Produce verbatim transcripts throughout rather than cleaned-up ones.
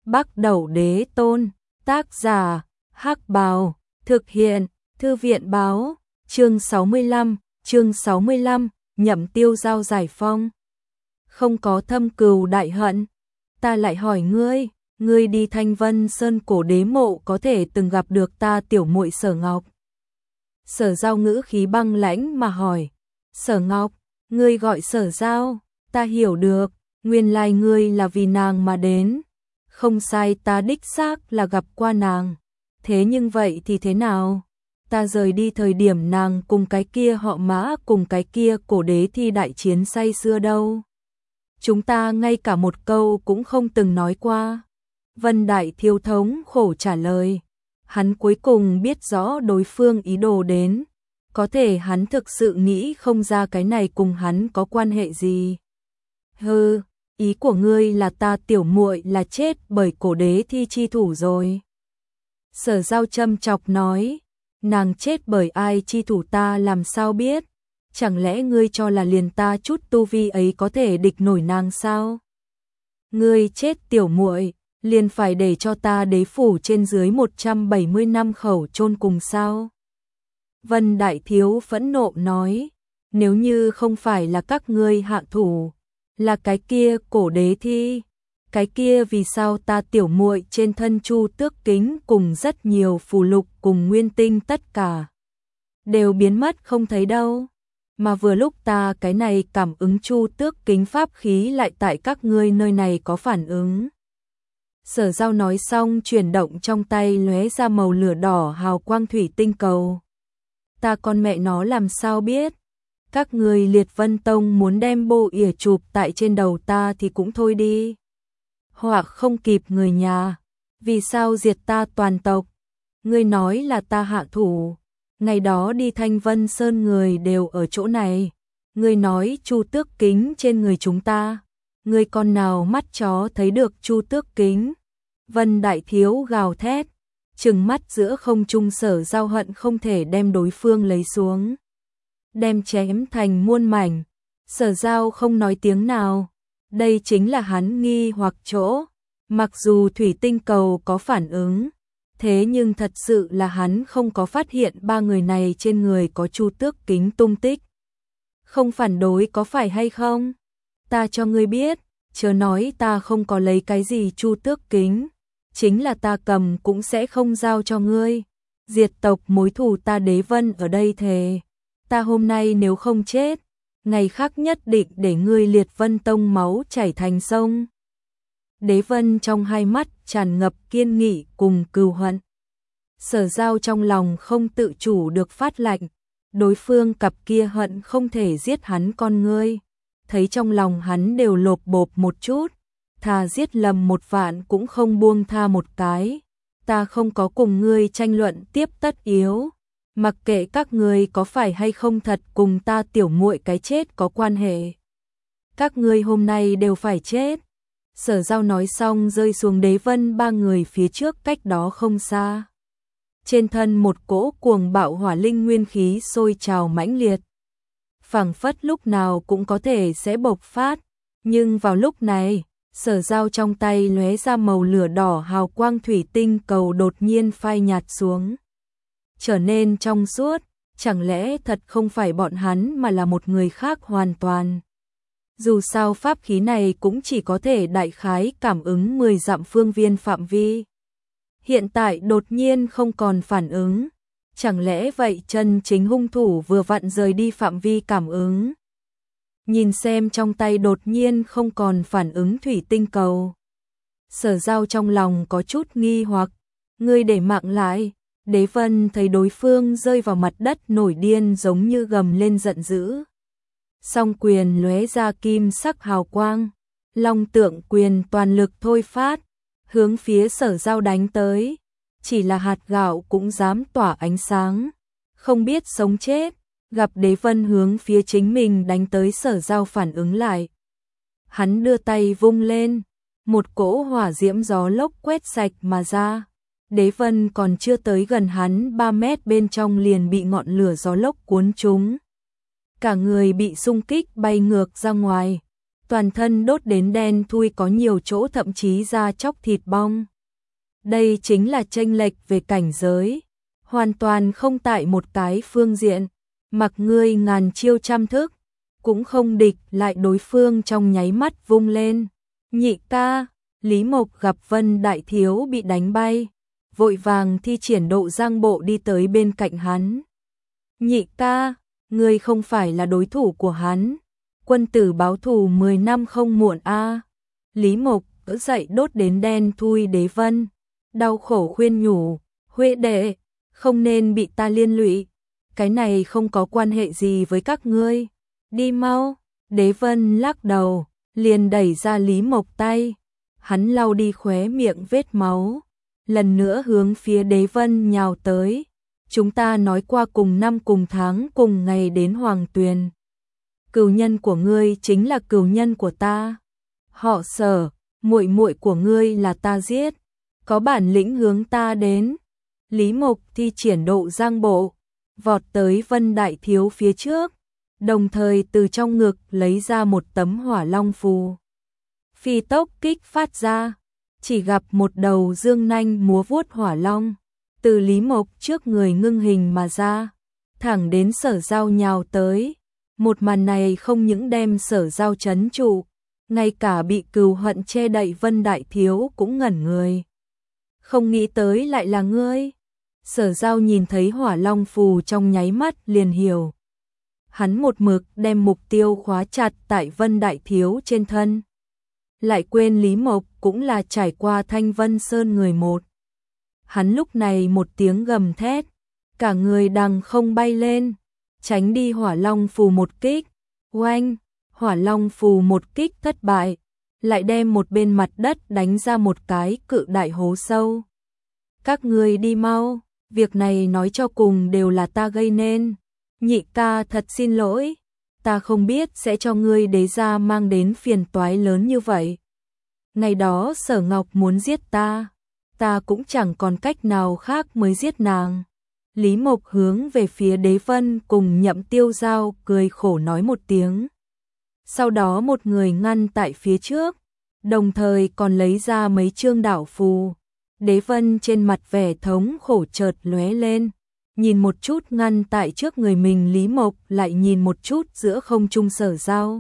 Bắc Đẩu Đế Tôn, tác giả, Hắc Bào, thực hiện, Thư viện báo, chương sáu mươi lăm, chương sáu mươi lăm, Nhậm Tiêu Giao giải phong. Không có thâm cừu đại hận, ta lại hỏi ngươi, ngươi đi Thanh Vân Sơn cổ đế mộ có thể từng gặp được ta tiểu muội Sở Ngọc. Sở Giao ngữ khí băng lãnh mà hỏi, Sở Ngọc, ngươi gọi Sở Giao, ta hiểu được, nguyên lai ngươi là vì nàng mà đến. Không sai, ta đích xác là gặp qua nàng. Thế nhưng vậy thì thế nào? Ta rời đi thời điểm nàng cùng cái kia họ Mã cùng cái kia cổ đế thi đại chiến say xưa đâu. Chúng ta ngay cả một câu cũng không từng nói qua. Vân Đại Thiếu Thống khổ trả lời. Hắn cuối cùng biết rõ đối phương ý đồ đến. Có thể hắn thực sự nghĩ không ra cái này cùng hắn có quan hệ gì. Hừ, ý của ngươi là ta tiểu muội là chết bởi cổ đế thi chi thủ rồi. Sở Giao châm chọc nói, nàng chết bởi ai chi thủ ta làm sao biết, chẳng lẽ ngươi cho là liền ta chút tu vi ấy có thể địch nổi nàng sao? Ngươi chết tiểu muội, liền phải để cho ta đế phủ trên dưới một trăm bảy mươi năm khẩu chôn cùng sao? Vân Đại Thiếu phẫn nộ nói, nếu như không phải là các ngươi hạ thủ, là cái kia cổ đế thi, cái kia vì sao ta tiểu muội trên thân Chu Tước Kính cùng rất nhiều phù lục cùng nguyên tinh tất cả đều biến mất không thấy đâu, mà vừa lúc ta cái này cảm ứng Chu Tước Kính pháp khí lại tại các ngươi nơi này có phản ứng. Sở Giao nói xong chuyển động trong tay lóe ra màu lửa đỏ hào quang thủy tinh cầu. Ta con mẹ nó làm sao biết? Các người Liệt Vân Tông muốn đem bộ ỉa chụp tại trên đầu ta thì cũng thôi đi. Hoặc không kịp người nhà, vì sao diệt ta toàn tộc? Ngươi nói là ta hạ thủ, ngày đó đi Thanh Vân Sơn người đều ở chỗ này. Ngươi nói Chu Tước Kính trên người chúng ta, ngươi con nào mắt chó thấy được Chu Tước Kính? Vân Đại Thiếu gào thét, trừng mắt giữa không trung. Sở Giao hận không thể đem đối phương lấy xuống, đem chém thành muôn mảnh. Sở Giao không nói tiếng nào, đây chính là hắn nghi hoặc chỗ. Mặc dù thủy tinh cầu có phản ứng, thế nhưng thật sự là hắn không có phát hiện ba người này trên người có Chu Tước Kính tung tích. Không phản đối có phải hay không? Ta cho ngươi biết, chớ nói ta không có lấy cái gì Chu Tước Kính, chính là ta cầm cũng sẽ không giao cho ngươi. Diệt tộc mối thù ta Đế Vân ở đây thề, ta hôm nay nếu không chết, ngày khác nhất định để ngươi Liệt Vân Tông máu chảy thành sông. Đế Vân trong hai mắt tràn ngập kiên nghị cùng cừu hận. Sở Giao trong lòng không tự chủ được phát lạnh, đối phương cặp kia hận không thể giết hắn con ngươi, thấy trong lòng hắn đều lộp bộp một chút, thà giết lầm một vạn cũng không buông tha một cái. Ta không có cùng ngươi tranh luận tiếp tất yếu, mặc kệ các ngươi có phải hay không thật cùng ta tiểu muội cái chết có quan hệ, các ngươi hôm nay đều phải chết. Sở Giao nói xong rơi xuống Đế Vân ba người phía trước cách đó không xa. Trên thân một cỗ cuồng bạo hỏa linh nguyên khí sôi trào mãnh liệt, phảng phất lúc nào cũng có thể sẽ bộc phát, nhưng vào lúc này, Sở Giao trong tay lóe ra màu lửa đỏ hào quang thủy tinh cầu đột nhiên phai nhạt xuống, trở nên trong suốt. Chẳng lẽ thật không phải bọn hắn mà là một người khác hoàn toàn? Dù sao pháp khí này cũng chỉ có thể đại khái cảm ứng mười dặm phương viên phạm vi. Hiện tại đột nhiên không còn phản ứng, chẳng lẽ vậy chân chính hung thủ vừa vặn rời đi phạm vi cảm ứng? Nhìn xem trong tay đột nhiên không còn phản ứng thủy tinh cầu, Sở Giao trong lòng có chút nghi hoặc. Ngươi để mạng lại. Đế Vân thấy đối phương rơi vào mặt đất nổi điên giống như gầm lên giận dữ. Song quyền lóe ra kim sắc hào quang, Long Tượng quyền toàn lực thôi phát, hướng phía Sở Giao đánh tới. Chỉ là hạt gạo cũng dám tỏa ánh sáng, không biết sống chết. Gặp Đế Vân hướng phía chính mình đánh tới, Sở Giao phản ứng lại. Hắn đưa tay vung lên, một cỗ hỏa diễm gió lốc quét sạch mà ra. Đế Vân còn chưa tới gần hắn ba mét bên trong liền bị ngọn lửa gió lốc cuốn trúng. Cả người bị xung kích bay ngược ra ngoài. toàn thân đốt đến đen thui, có nhiều chỗ thậm chí da chóc thịt bong. Đây chính là chênh lệch về cảnh giới, hoàn toàn không tại một cái phương diện, mặc ngươi ngàn chiêu trăm thức, cũng không địch lại đối phương trong nháy mắt vung lên. Nhị ca, Lý Mộc gặp Vân Đại Thiếu bị đánh bay, vội vàng thi triển độ giang bộ đi tới bên cạnh hắn. Nhị ca, ngươi không phải là đối thủ của hắn, quân tử báo thù mười năm không muộn a. Lý Mộc đỡ dậy đốt đến đen thui Đế Vân, đau khổ khuyên nhủ, Huệ đệ, không nên bị ta liên lụy, cái này không có quan hệ gì với các ngươi, đi mau. Đế Vân lắc đầu, liền đẩy ra Lý Mộc tay, hắn lau đi khóe miệng vết máu, lần nữa hướng phía Đế Vân nhào tới. Chúng ta nói qua cùng năm cùng tháng cùng ngày đến Hoàng Tuyền. Cừu nhân của ngươi chính là cừu nhân của ta. Họ Sở, muội muội của ngươi là ta giết, có bản lĩnh hướng ta đến. Lý Mộc thi triển độ giang bộ, vọt tới Vân Đại Thiếu phía trước, đồng thời từ trong ngực lấy ra một tấm hỏa long phù. Phi tốc kích phát ra, chỉ gặp một đầu dương nanh múa vuốt hỏa long, từ Lý Mộc trước người ngưng hình mà ra, thẳng đến Sở Giao nhào tới. Một màn này không những đem Sở Giao trấn trụ, ngay cả bị cừu hận che đậy Vân Đại Thiếu cũng ngẩn người. Không nghĩ tới lại là ngươi. Sở Giao nhìn thấy hỏa long phù trong nháy mắt liền hiểu. Hắn một mực đem mục tiêu khóa chặt tại Vân Đại Thiếu trên thân. Lại quên Lý Mộc cũng là trải qua Thanh Vân Sơn người một. Hắn lúc này một tiếng gầm thét, cả người đằng không bay lên, tránh đi hỏa long phù một kích. Oanh, hỏa long phù một kích thất bại, lại đem một bên mặt đất đánh ra một cái cự đại hố sâu. Các ngươi đi mau, việc này nói cho cùng đều là ta gây nên. Nhị ca thật xin lỗi, ta không biết sẽ cho ngươi Đế gia mang đến phiền toái lớn như vậy. Ngày đó Sở Ngọc muốn giết ta, ta cũng chẳng còn cách nào khác mới giết nàng. Lý Mộc hướng về phía Đế Vân cùng Nhậm Tiêu Giao cười khổ nói một tiếng. Sau đó một người ngăn tại phía trước, đồng thời còn lấy ra mấy chương đảo phù. Đế Vân trên mặt vẻ thống khổ chợt lóe lên, nhìn một chút ngăn tại trước người mình Lý Mộc, lại nhìn một chút giữa không trung Sở Giao.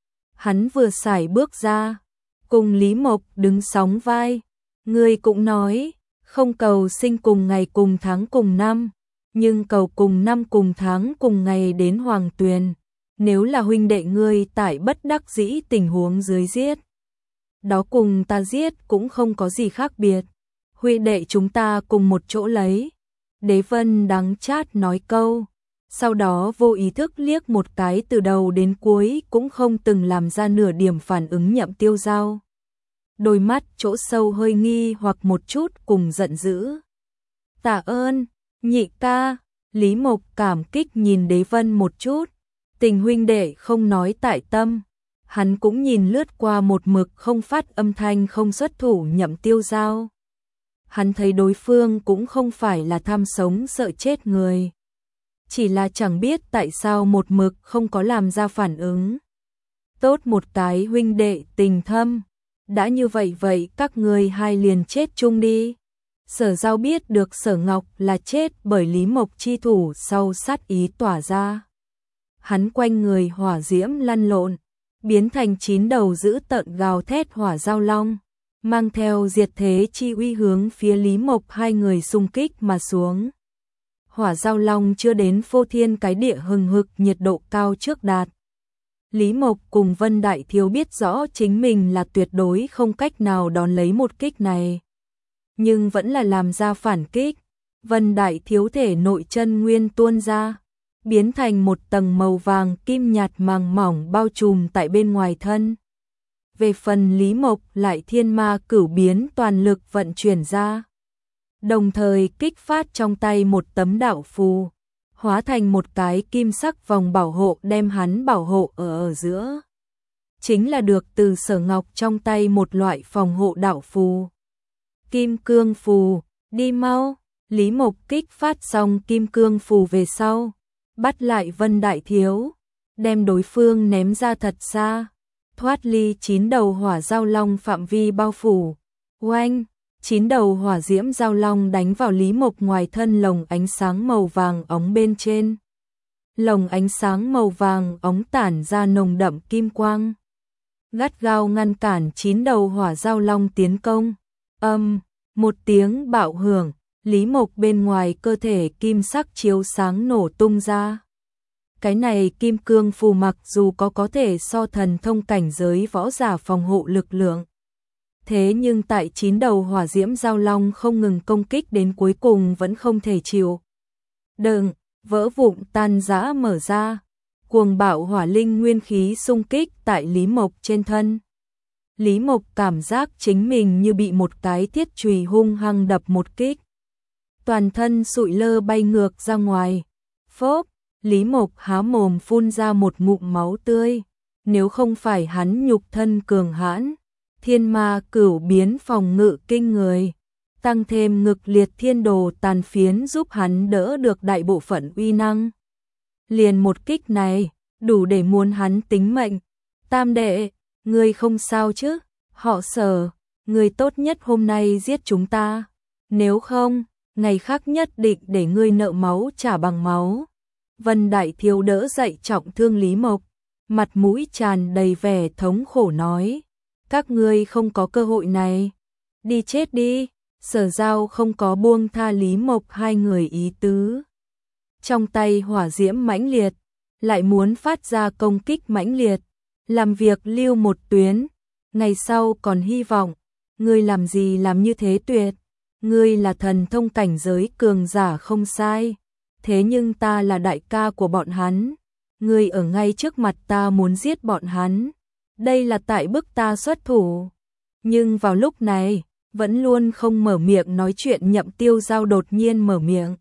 Hắn vừa sải bước ra, cùng Lý Mộc đứng sóng vai. Ngươi cũng nói, không cầu sinh cùng ngày cùng tháng cùng năm, nhưng cầu cùng năm cùng tháng cùng ngày đến Hoàng Tuyền. Nếu là huynh đệ ngươi tại bất đắc dĩ tình huống dưới giết, đó cùng ta giết cũng không có gì khác biệt. Huynh đệ chúng ta cùng một chỗ lấy. Đế Vân đắng chát nói câu, sau đó vô ý thức liếc một cái từ đầu đến cuối cũng không từng làm ra nửa điểm phản ứng Nhậm Tiêu Giao. Đôi mắt chỗ sâu hơi nghi hoặc một chút cùng giận dữ. Tạ ơn, nhị ca. Lý Mộc cảm kích nhìn Đế Vân một chút, tình huynh đệ không nói tại tâm. Hắn cũng nhìn lướt qua một mực không phát âm thanh không xuất thủ Nhậm Tiêu Giao. Hắn thấy đối phương cũng không phải là tham sống sợ chết người, chỉ là chẳng biết tại sao một mực không có làm ra phản ứng. Tốt một cái huynh đệ tình thâm, đã như vậy vậy các ngươi hai liền chết chung đi. Sở Giao biết được Sở Ngọc là chết bởi Lý Mộc chi thủ sau sát ý tỏa ra. Hắn quanh người hỏa diễm lăn lộn, biến thành chín đầu dữ tợn gào thét hỏa giao long, mang theo diệt thế chi uy hướng phía Lý Mộc hai người xung kích mà xuống. Hỏa giao long chưa đến phô thiên cái địa hừng hực nhiệt độ cao trước đạt. Lý Mộc cùng Vân Đại Thiếu biết rõ chính mình là tuyệt đối không cách nào đón lấy một kích này, nhưng vẫn là làm ra phản kích. Vân Đại Thiếu thể nội chân nguyên tuôn ra, biến thành một tầng màu vàng kim nhạt màng mỏng bao trùm tại bên ngoài thân. Về phần Lý Mộc lại thiên ma cửu biến toàn lực vận chuyển ra, đồng thời kích phát trong tay một tấm đạo phù, hóa thành một cái kim sắc vòng bảo hộ đem hắn bảo hộ ở ở giữa. Chính là được từ Sở Ngọc trong tay một loại phòng hộ đạo phù. Kim cương phù, đi mau. Lý Mộc kích phát xong kim cương phù về sau, bắt lại Vân Đại Thiếu, đem đối phương ném ra thật xa. thoát ly chín đầu hỏa giao long phạm vi bao phủ. Oanh, chín đầu hỏa diễm giao long đánh vào Lý Mộc ngoài thân lồng ánh sáng màu vàng óng bên trên. Lồng ánh sáng màu vàng óng tản ra nồng đậm kim quang, gắt gao ngăn cản chín đầu hỏa giao long tiến công. Âm, um, một tiếng bạo hưởng, Lý Mộc bên ngoài cơ thể kim sắc chiếu sáng nổ tung ra. Cái này kim cương phù mặc dù có có thể so thần thông cảnh giới võ giả phòng hộ lực lượng. Thế nhưng tại chín đầu hỏa diễm giao long không ngừng công kích đến cuối cùng vẫn không thể chịu đựng, vỡ vụn tan rã mở ra. Cuồng bạo hỏa linh nguyên khí xung kích tại Lý Mộc trên thân. Lý Mộc cảm giác chính mình như bị một cái thiết chùy hung hăng đập một kích. Toàn thân sụi lơ bay ngược ra ngoài. Phốc, Lý Mộc há mồm phun ra một ngụm máu tươi. Nếu không phải hắn nhục thân cường hãn, thiên ma cửu biến phòng ngự kinh người, tăng thêm ngực liệt thiên đồ tàn phiến giúp hắn đỡ được đại bộ phận uy năng. Liền một kích này, đủ để muốn hắn tính mệnh. Tam đệ, ngươi không sao chứ? Họ Sở, ngươi tốt nhất hôm nay giết chúng ta. Nếu không, ngày khác nhất định để ngươi nợ máu trả bằng máu. Vân Đại Thiếu đỡ dậy trọng thương Lý Mộc, mặt mũi tràn đầy vẻ thống khổ nói. Các ngươi không có cơ hội này. Đi chết đi. Sở Giao không có buông tha Lý Mộc hai người ý tứ. Trong tay hỏa diễm mãnh liệt, lại muốn phát ra công kích mãnh liệt, làm việc lưu một tuyến, ngày sau còn hy vọng. Ngươi làm gì làm như thế tuyệt? Ngươi là thần thông cảnh giới cường giả không sai, thế nhưng ta là đại ca của bọn hắn, ngươi ở ngay trước mặt ta muốn giết bọn hắn, đây là tại bức ta xuất thủ. Nhưng vào lúc này, vẫn luôn không mở miệng nói chuyện Nhậm Tiêu Giao đột nhiên mở miệng.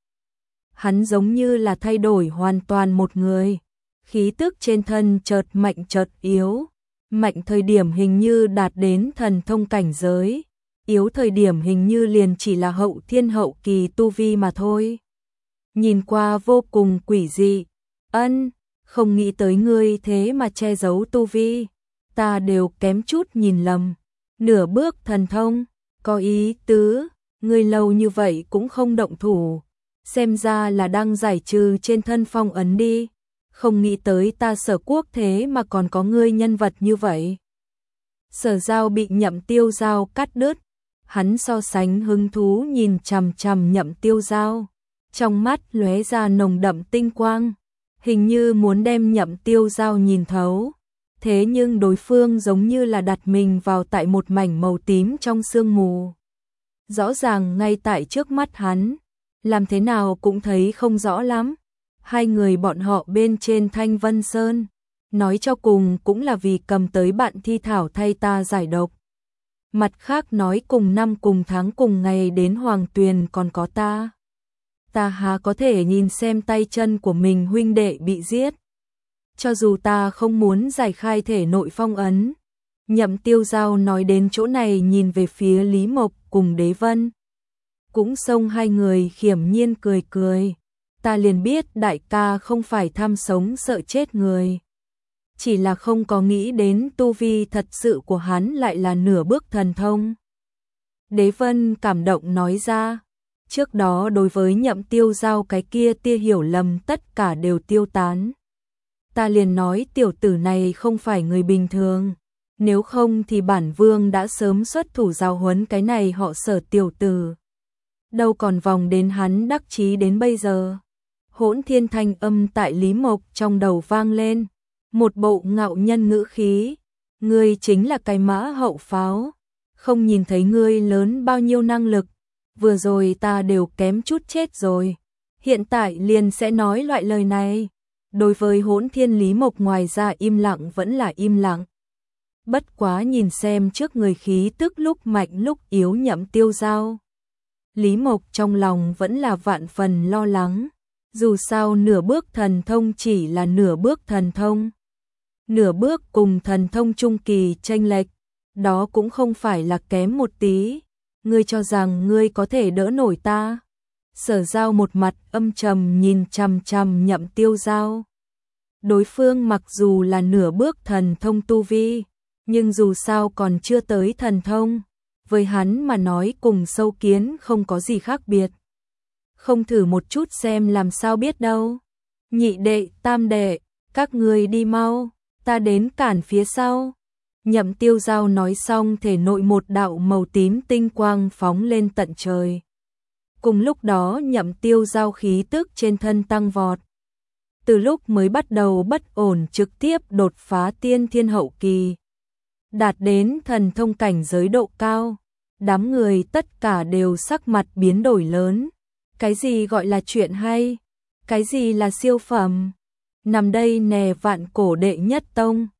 Hắn giống như là thay đổi hoàn toàn một người, khí tức trên thân chợt mạnh chợt yếu, mạnh thời điểm hình như đạt đến thần thông cảnh giới, yếu thời điểm hình như liền chỉ là hậu thiên hậu kỳ tu vi mà thôi. Nhìn qua vô cùng quỷ dị. Ân, không nghĩ tới ngươi thế mà che giấu tu vi, ta đều kém chút nhìn lầm. Nửa bước thần thông, có ý tứ, ngươi lâu như vậy cũng không động thủ, xem ra là đang giải trừ trên thân phong ấn đi. Không nghĩ tới ta Sở Quốc thế mà còn có ngươi nhân vật như vậy. Sở Giao bị Nhậm Tiêu Giao cắt đứt, hắn so sánh hứng thú nhìn chằm chằm Nhậm Tiêu Giao, trong mắt lóe ra nồng đậm tinh quang, hình như muốn đem Nhậm Tiêu Giao nhìn thấu. Thế nhưng đối phương giống như là đặt mình vào tại một mảnh màu tím trong sương mù. Rõ ràng ngay tại trước mắt hắn, làm thế nào cũng thấy không rõ lắm. Hai người bọn họ bên trên Thanh Vân Sơn, nói cho cùng cũng là vì cầm tới bạn thi thảo thay ta giải độc. Mặt khác nói cùng năm cùng tháng cùng ngày đến Hoàng Tuyền còn có ta. Ta há có thể nhìn xem tay chân của mình huynh đệ bị giết. Cho dù ta không muốn giải khai thể nội phong ấn. Nhậm Tiêu Giao nói đến chỗ này nhìn về phía Lý Mộc cùng Đế Vân. Cũng xông hai người khiểm nhiên cười cười. Ta liền biết đại ca không phải tham sống sợ chết người. Chỉ là không có nghĩ đến tu vi thật sự của hắn lại là nửa bước thần thông. Đế Vân cảm động nói ra. Trước đó đối với Nhậm Tiêu Giao cái kia tia hiểu lầm tất cả đều tiêu tán. Ta liền nói tiểu tử này không phải người bình thường. Nếu không thì bản vương đã sớm xuất thủ giáo huấn cái này họ Sở tiểu tử. Đâu còn vòng đến hắn đắc chí đến bây giờ. Hỗn thiên thanh âm tại Lý Mộc trong đầu vang lên. Một bộ ngạo nhân ngữ khí. Ngươi chính là cái mã hậu pháo. Không nhìn thấy ngươi lớn bao nhiêu năng lực. Vừa rồi ta đều kém chút chết rồi. Hiện tại liền sẽ nói loại lời này. Đối với Hỗn Thiên Lý Mộc ngoài ra im lặng vẫn là im lặng. Bất quá nhìn xem trước người khí tức lúc mạnh lúc yếu Nhậm Tiêu Giao. Lý Mộc trong lòng vẫn là vạn phần lo lắng. Dù sao nửa bước thần thông chỉ là nửa bước thần thông. Nửa bước cùng thần thông trung kỳ chênh lệch, đó cũng không phải là kém một tí. Ngươi cho rằng ngươi có thể đỡ nổi ta? Sở Giao một mặt âm trầm nhìn chằm chằm Nhậm Tiêu Giao. Đối phương mặc dù là nửa bước thần thông tu vi, Nhưng dù sao còn chưa tới thần thông, với hắn mà nói cùng sâu kiến không có gì khác biệt. Không thử một chút xem làm sao biết đâu. Nhị đệ, tam đệ, các người đi mau, ta đến cản phía sau. Nhậm Tiêu Giao nói xong thể nội một đạo màu tím tinh quang phóng lên tận trời. Cùng lúc đó Nhậm Tiêu Giao khí tức trên thân tăng vọt. Từ lúc mới bắt đầu bất ổn trực tiếp đột phá tiên thiên hậu kỳ. Đạt đến thần thông cảnh giới độ cao. Đám người tất cả đều sắc mặt biến đổi lớn. Cái gì gọi là chuyện hay? Cái gì là siêu phẩm? Nằm đây nè vạn cổ đệ nhất tông.